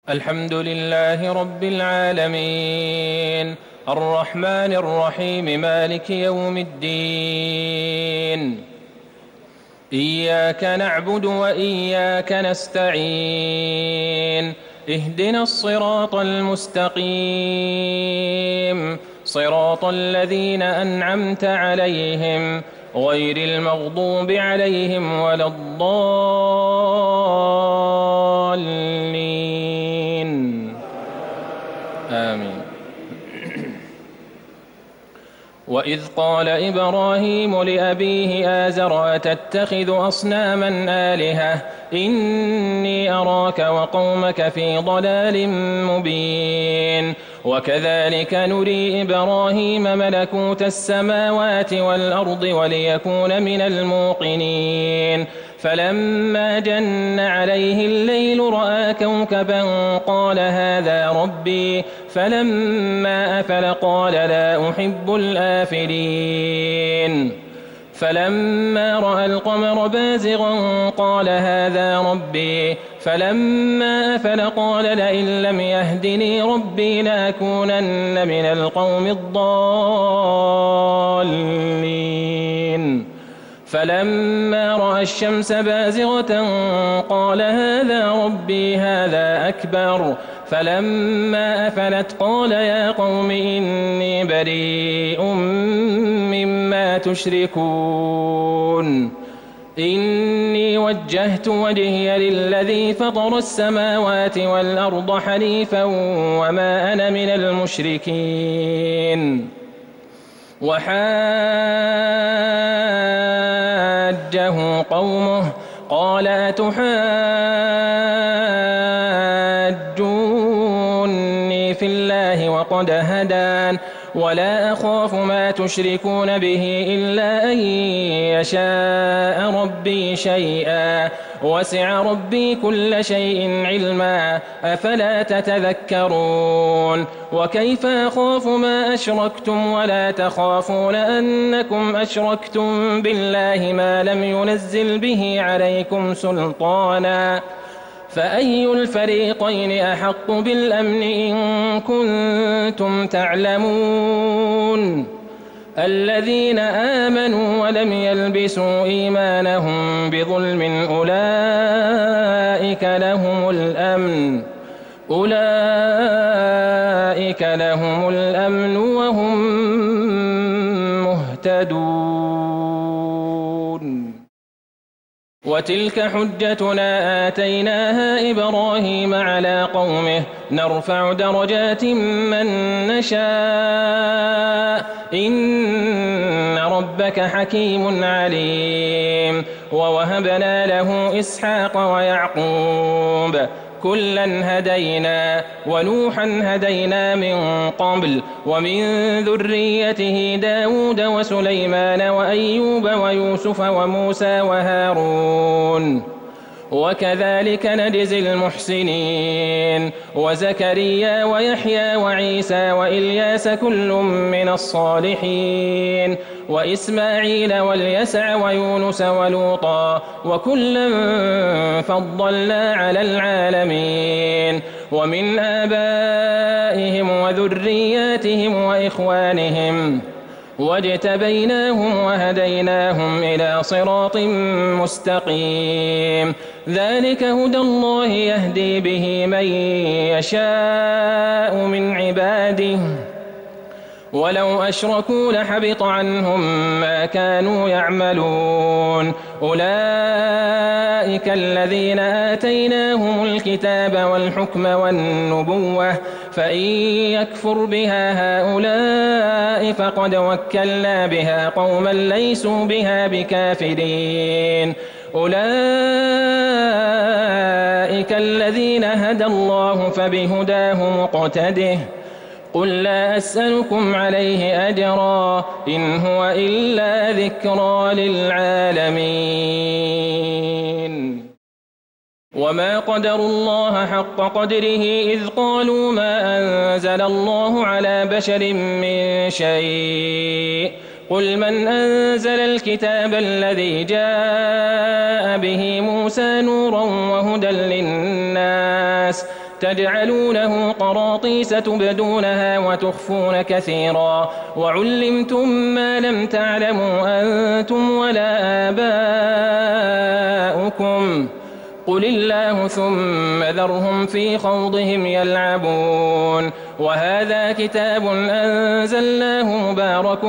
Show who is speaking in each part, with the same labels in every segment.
Speaker 1: الحمد لله رب العالمين الرحمن الرحيم مالك يوم الدين إياك نعبد وإياك نستعين اهدنا الصراط المستقيم صراط الذين أنعمت عليهم غير المغضوب عليهم ولا الضالين آمين. وإذ قال إبراهيم لأبيه آزر أتتخذ أصناما آلهة إني أراك وقومك في ضلال مبين وكذلك نري إبراهيم ملكوت السماوات والأرض وليكون من الموقنين فلما جن عليه الليل رأى كوكبا قال هذا ربي فلما أفل قال لا أحب الآفلين فلما رأى القمر بازغا قال هذا ربي فلما أفل قال لئن لم يهدني ربي لأكونن من القوم الضالين فلما رأى الشمس بازغة قال هذا ربي هذا أكبر فلما أفلت قال يا قوم إني بريء مما تشركون إني وجهت وجهي للذي فطر السماوات والأرض حنيفا وما أنا من المشركين وحاجه قومه قال أتحاجوني في الله وقد هدان ولا أخاف ما تشركون به إلا أن يشاء ربي شيئا وسع ربي كل شيء علما أفلا تتذكرون وكيف أخاف ما أشركتم ولا تخافون أنكم أشركتم بالله ما لم ينزل به عليكم سلطانا فأي الفريقين أحق بالأمن إن كنتم تعلمون الذين آمنوا ولم يلبسوا إيمانهم بظلم أولئك لهم الأمن وهم مهتدون وتلك حجتنا آتيناها إبراهيم على قومه نرفع درجات من نشاء إن ربك حكيم عليم ووهبنا له إسحاق ويعقوب كلا هدينا ونوحا هدينا من قبل ومن ذريته داود وسليمان وأيوب ويوسف وموسى وهارون وكذلك نجزي المحسنين وزكريا ويحيى وعيسى وإلياس كل من الصالحين وإسماعيل واليسع ويونس ولوطا وكلا فضلنا على العالمين ومن آبائهم وذرياتهم وإخوانهم واجتبيناهم وهديناهم إلى صراط مستقيم ذلك هدى الله يهدي به من يشاء من عباده ولو أشركوا لحبط عنهم ما كانوا يعملون أولئك الذين آتيناهم الكتاب والحكم والنبوة فإن يكفر بها هؤلاء فقد وكلنا بها قوما ليسوا بها بكافرين أولئك الذين هدى الله فبهداه مقتده قل لا أسألكم عليه أجرا إن هو إلا ذكرى للعالمين وما قدروا الله حق قدره إذ قالوا ما أنزل الله على بشر من شيء قل من أنزل الكتاب الذي جاء به موسى نورا وهدى للناس تجعلونه قراطيس تبدونها وتخفون كثيرا وعلمتم ما لم تعلموا أنتم ولا آباؤكم قل الله ثم ذرهم في خوضهم يلعبون وهذا كتاب أنزلناه مبارك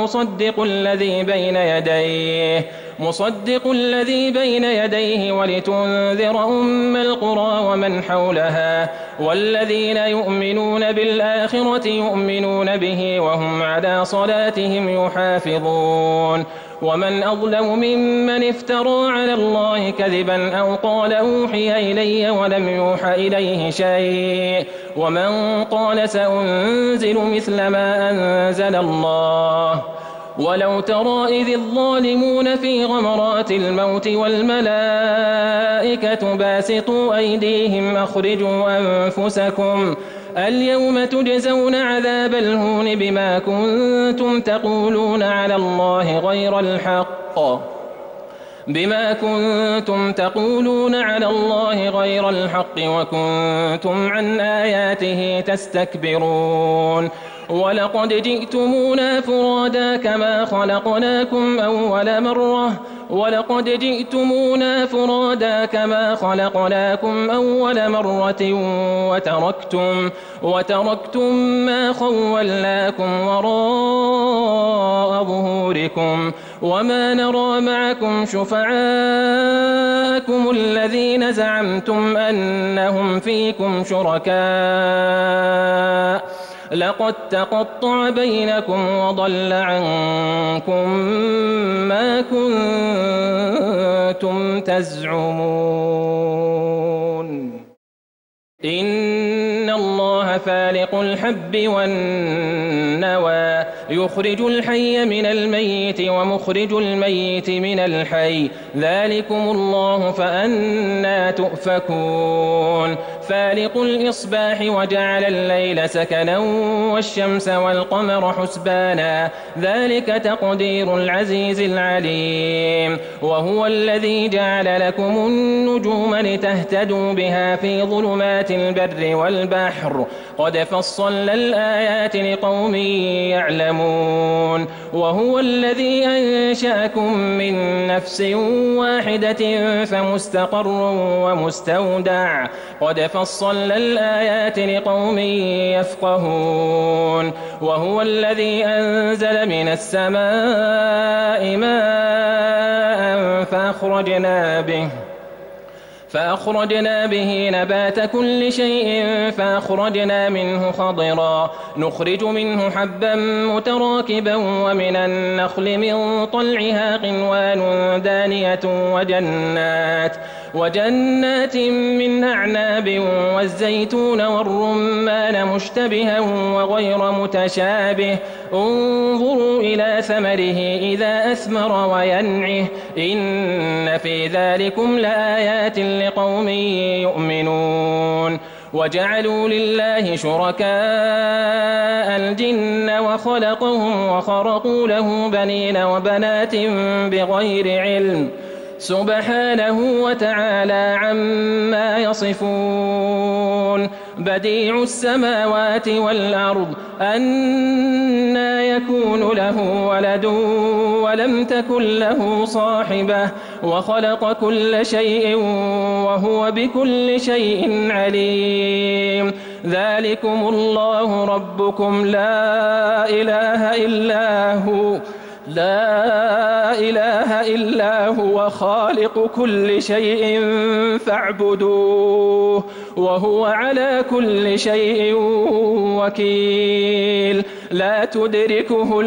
Speaker 1: مصدق الذي بين يديه ولتنذر أم القرى ومن حولها والذين يؤمنون بالآخرة يؤمنون به وهم على صلاتهم يحافظون ومن أظلم ممن افترى على الله كذبا أو قال أوحي إلي ولم يوح إليه شيء ومن قال سأنزل مثل ما أنزل الله ولو ترى إذ الظالمون في غمرات الموت والملائكة باسطوا أيديهم أخرجوا أنفسكم اليوم تجزون عذاب الهون بما كنتم تقولون على الله غير الحق وكنتم عن آياته تستكبرون ولقد جئتمونا فرادا كما خلقناكم أول مرة وتركتم ما خولناكم وراء ظهوركم وما نرى معكم شفعاءكم الذين زعمتم أنهم فيكم شركاء لقد تقطع بينكم وضل عنكم ما كنتم تزعمون إن الله فالق الحب والنوى يخرج الحي من الميت ومخرج الميت من الحي ذلكم الله فأنى تؤفكون فالق الإصباح وجعل الليل سكنا والشمس والقمر حسبانا ذلك تقدير العزيز العليم وهو الذي جعل لكم النجوم لتهتدوا بها في ظلمات البر والبحر قد فصلنا الآيات لقوم يعلمون وهو الذي أنشأكم من نفس واحدة فمستقر ومستودع قد فصلنا الآيات لقوم يفقهون وهو الذي أنزل من السماء ماء فأخرجنا به نبات كل شيء فأخرجنا منه خضرا نخرج منه حبا متراكبا ومن النخل من طلعها قنوان دانية وجنات من أعناب والزيتون والرمان مشتبها وغير متشابه انظروا إلى ثمره إذا أثمر وينعه إن في ذلكم لآيات لقوم يؤمنون وجعلوا لله شركاء الجن وخلقهم وخرقوا له بنين وبنات بغير علم سبحانه وتعالى عما يصفون بديع السماوات والأرض أنى يكون له ولد ولم تكن له صاحبة وخلق كل شيء وهو بكل شيء عليم ذلكم الله ربكم لا إله إلا هو خالق كل شيء فاعبدوه وهو على كل شيء وكيل لا تدركه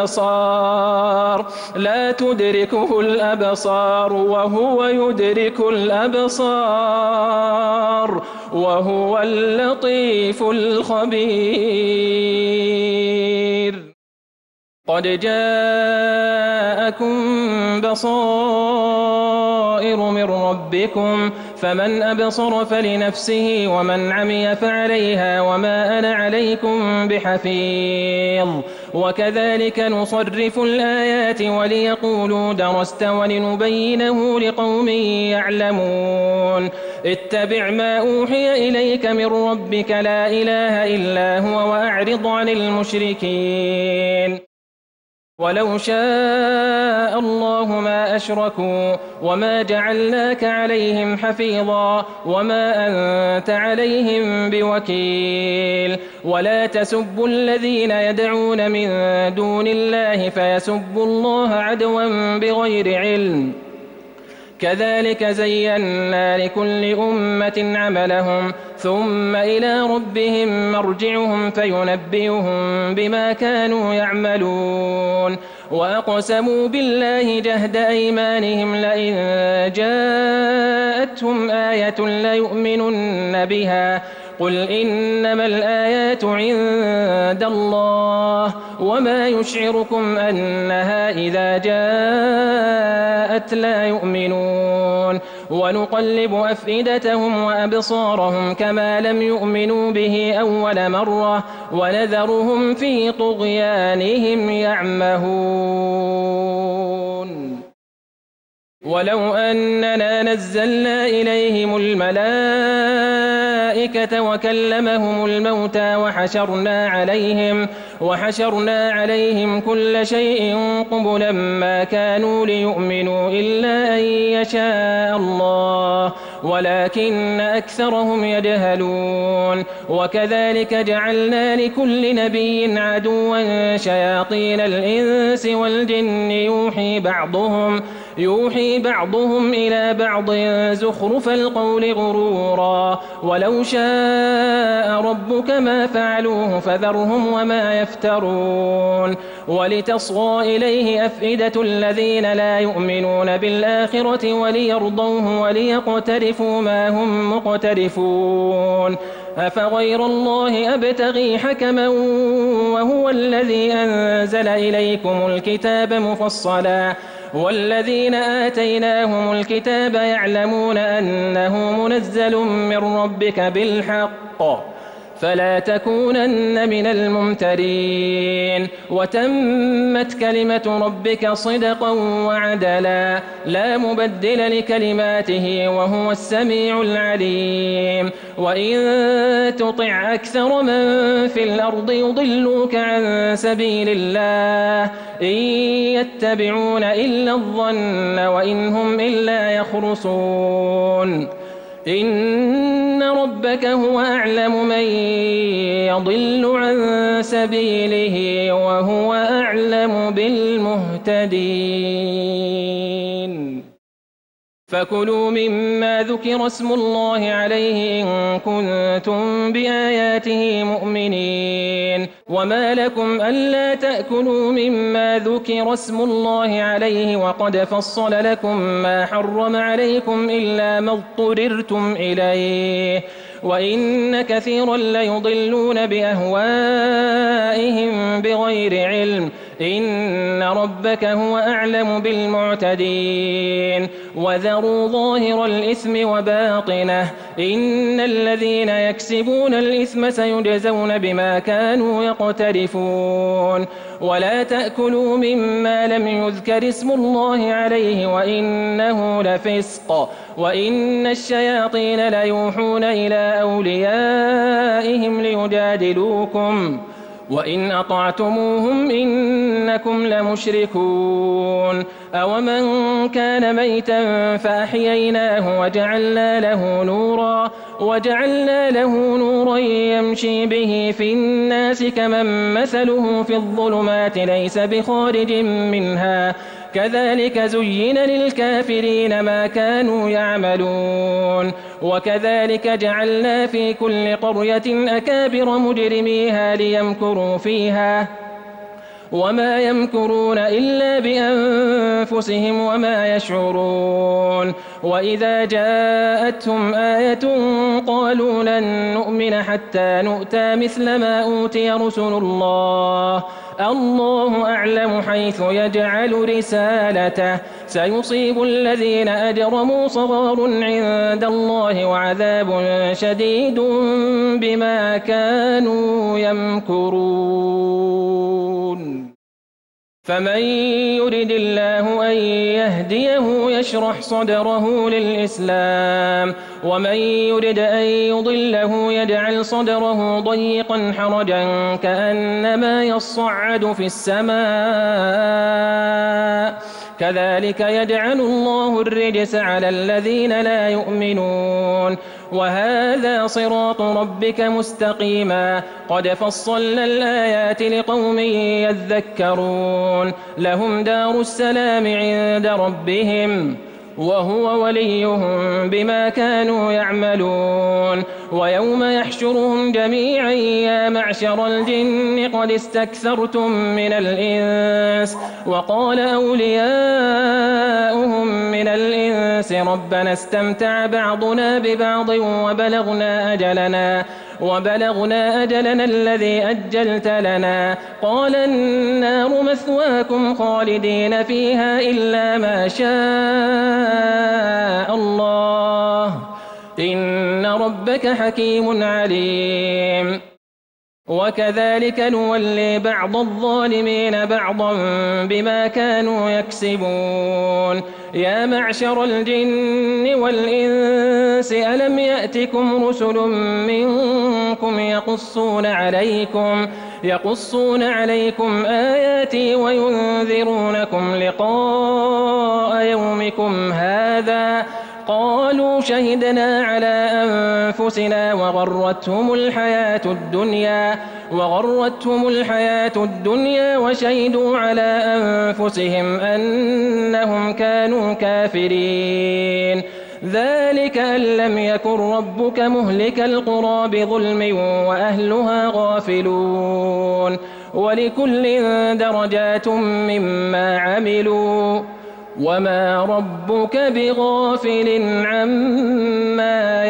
Speaker 1: الأبصار وهو يدرك الأبصار وهو اللطيف الخبير قد جاءكم بصائر من ربكم فمن أبصر فلنفسه ومن عمي فعليها وما أنا عليكم بحفيظ وكذلك نصرف الآيات وليقولوا درست ولنبينه لقوم يعلمون اتبع ما أوحي إليك من ربك لا إله إلا هو وأعرض عن المشركين ولو شاء الله ما أشركوا وما جعلناك عليهم حفيظا وما أنت عليهم بوكيل ولا تسبوا الذين يدعون من دون الله فيسبوا الله عدوا بغير علم كذلك زينا لكل أمة عملهم ثم إلى ربهم مرجعهم فينبئهم بما كانوا يعملون وأقسموا بالله جهد أيمانهم لئن جاءتهم آية ليؤمنن بها قل إنما الآيات عند الله وما يشعركم أنها إذا جاءت لا يؤمنون ونقلب أفئدتهم وأبصارهم كما لم يؤمنوا به أول مرة ونذرهم في طغيانهم يعمهون ولو أننا نزلنا إليهم الملائكة وكلمهم الموتى وحشرنا عليهم كل شيء قبلا ما كانوا ليؤمنوا إلا أن يشاء الله ولكن أكثرهم يجهلون وكذلك جعلنا لكل نبي عدوا شياطين الإنس والجن يوحي بعضهم إلى بعض زخرف القول غرورا ولو شاء ربك ما فعلوه فذرهم وما يفترون ولتصغى إليه أفئدة الذين لا يؤمنون بالآخرة وليرضوه وليقترفوا ما هم مقترفون أفغير الله أبتغي حكما وهو الذي أنزل إليكم الكتاب مفصلا والذين آتيناهم الكتاب يعلمون أنه منزل من ربك بالحق فلا تكونن من الممترين وتمت كلمة ربك صدقا وعدلا لا مبدل لكلماته وهو السميع العليم وإن تطع أكثر من في الأرض يضلوك عن سبيل الله إن يتبعون إلا الظن وإن هم إلا يخرصون إن ربك هو أعلم من يضل عن سبيله وهو أعلم بالمهتدين فكلوا مما ذكر اسم الله عليه إن كنتم بآياته مؤمنين وما لكم ألا تأكلوا مما ذكر اسم الله عليه وقد فصل لكم ما حرم عليكم إلا ما اضطررتم إليه وإن كثيرا ليضلون بأهوائهم بغير علم إن ربك هو أعلم بالمعتدين وذروا ظاهر الإثم وباطنه إن الذين يكسبون الإثم سيجزون بما كانوا يقترفون ولا تأكلوا مما لم يذكر اسم الله عليه وإنه لفسق وإن الشياطين ليوحون إلى أوليائهم ليجادلوكم وإن أطعتموهم إنكم لمشركون أومن كان ميتا فأحييناه وجعلنا له نورا يمشي به في الناس كمن مثله في الظلمات ليس بخارج منها كذلك زين للكافرين ما كانوا يعملون وكذلك جعلنا في كل قرية أكابر مجرميها ليمكروا فيها وما يمكرون إلا بأنفسهم وما يشعرون وإذا جاءتهم آية قالوا لن نؤمن حتى نؤتى مثل ما أوتي رسل الله الله أعلم حيث يجعل رسالته سيصيب الذين أجرموا صغار عند الله وعذاب شديد بما كانوا يمكرون فمن يرد الله أن يهديه يشرح صدره للإسلام ومن يرد أن يضله يجعل صدره ضيقا حرجا كأنما يصعد في السماء كذلك يجعل الله الرجس على الذين لا يؤمنون وهذا صراط ربك مستقيما قد فصلنا الآيات لقوم يذكرون لهم دار السلام عند ربهم وهو وليهم بما كانوا يعملون ويوم يحشرهم جميعا يا معشر الجن قد استكثرتم من الإنس وقال أولياؤهم من الإنس ربنا استمتع بعضنا ببعض وبلغنا أجلنا الذي أجلت لنا قال النار مثواكم خالدين فيها إلا ما شاء الله إن ربك حكيم عليم وكذلك نولي بعض الظالمين بعضا بما كانوا يكسبون يا معشر الجن والإنس ألم يأتكم رسل منكم يقصون عليكم آياتي وينذرونكم لقاء يومكم هذا قالوا شهدنا على أنفسنا وغرتهم الحياة الدنيا وشهدوا على أنفسهم أنهم كانوا كافرين ذلك أن لم يكن ربك مهلك القرى بظلم وأهلها غافلون ولكل درجات مما عملوا وما ربك بغافل عما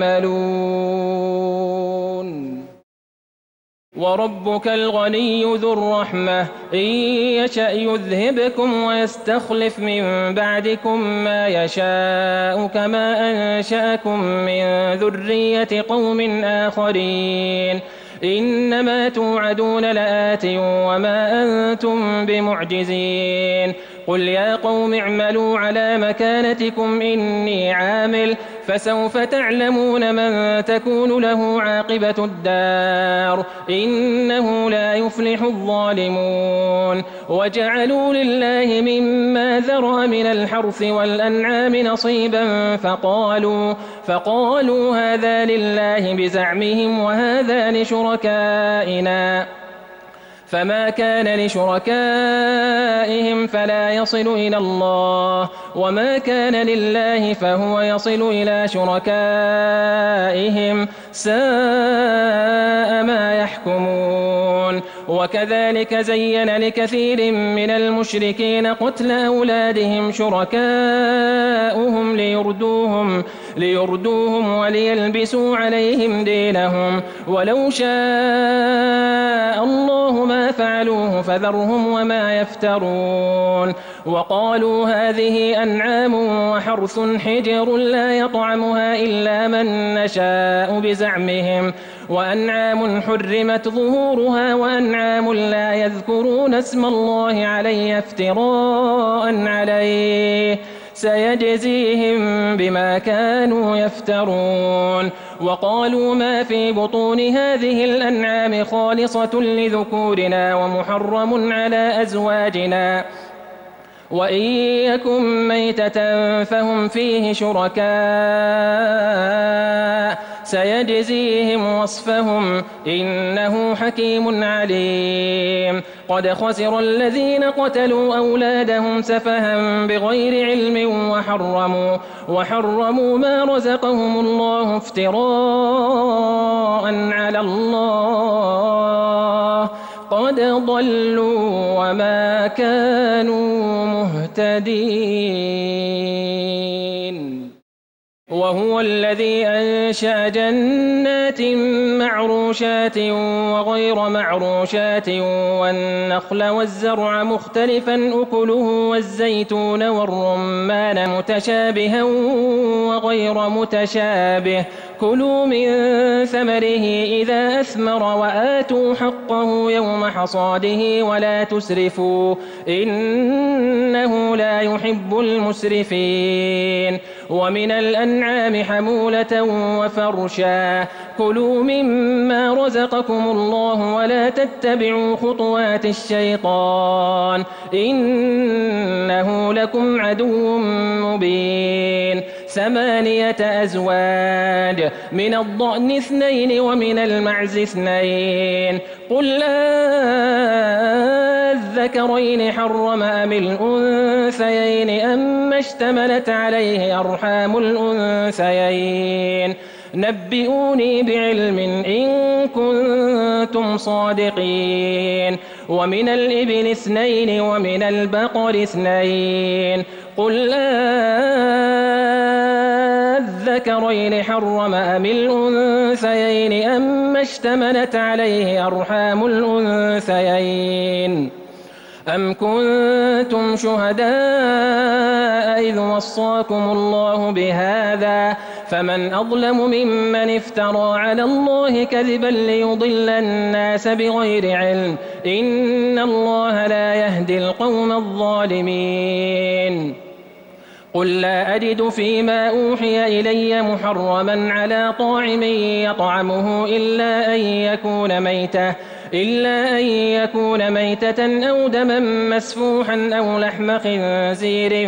Speaker 1: يعملون وربك الغني ذو الرحمة إن يشأ يذهبكم ويستخلف من بعدكم ما يشاء كما أنشأكم من ذرية قوم آخرين إنما توعدون لآت وما أنتم بمعجزين قل يا قوم اعملوا على مكانتكم إني عامل فسوف تعلمون من تكون له عاقبة الدار إنه لا يفلح الظالمون وجعلوا لله مما ذرأ من الحرث والأنعام نصيبا فقالوا هذا لله بزعمهم وهذا لشركائنا فما كان لشركائهم فلا يصل إلى الله وما كان لله فهو يصل إلى شركائهم ساء ما يحكمون وكذلك زين لكثير من المشركين قتل أولادهم شركاؤهم ليردوهم وليلبسوا عليهم دينهم ولو شاء الله ما فعلوه فذرهم وما يفترون وقالوا هذه أنعام وحرث حجر لا يطعمها إلا من نشاء بزعمهم وأنعام حرمت ظهورها وأنعام لا يذكرون اسم الله عليه افتراء عليه سيجزيهم بما كانوا يفترون وقالوا ما في بطون هذه الأنعام خالصة لذكورنا ومحرم على أزواجنا وإن يكن ميتة فهم فيه شركاء سيجزيهم وصفهم إنه حكيم عليم قد خسر الذين قتلوا أولادهم سفها بغير علم وحرموا ما رزقهم الله افتراء على الله قد ضلوا وما كانوا مهتدين وهو الذي أنشأ جنات معروشات وغير معروشات والنخل والزرع مختلفا أكله والزيتون والرمان متشابها وغير متشابه كلوا من ثمره إذا أثمر وآتوا حقه يوم حصاده ولا تسرفوا إنه لا يحب المسرفين ومن الأنعام حمولة وفرشا كلوا مما رزقكم الله ولا تتبعوا خطوات الشيطان إنه لكم عدو مبين 8 أزواج من الضأن 2 ومن المعز 2 قل الذكرين حرم أم الأنثيين أما اشتملت عليه أرحام الأنثيين نبئوني بعلم إن كنتم صادقين ومن الإبل 2 ومن البقر 2 قل الذكرين حرم أم الأنثيين أما اشتملت عليه أرحام الأنثيين أم كنتم شهداء إذ وصاكم الله بهذا فمن أظلم ممن افترى على الله كذبا ليضل الناس بغير علم إن الله لا يهدي القوم الظالمين قل لا أجد فيما أوحي إلي محرما على طاعم يطعمه إلا أن يكون ميتة أو دما مسفوحا أو لحم خنزير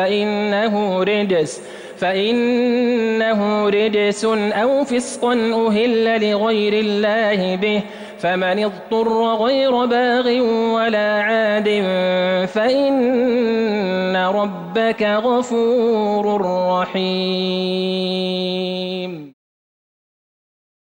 Speaker 1: فإنه رجس أو فسقا أهل لغير الله به فمن اضطر غير باغ ولا عاد فإن ربك غفور رحيم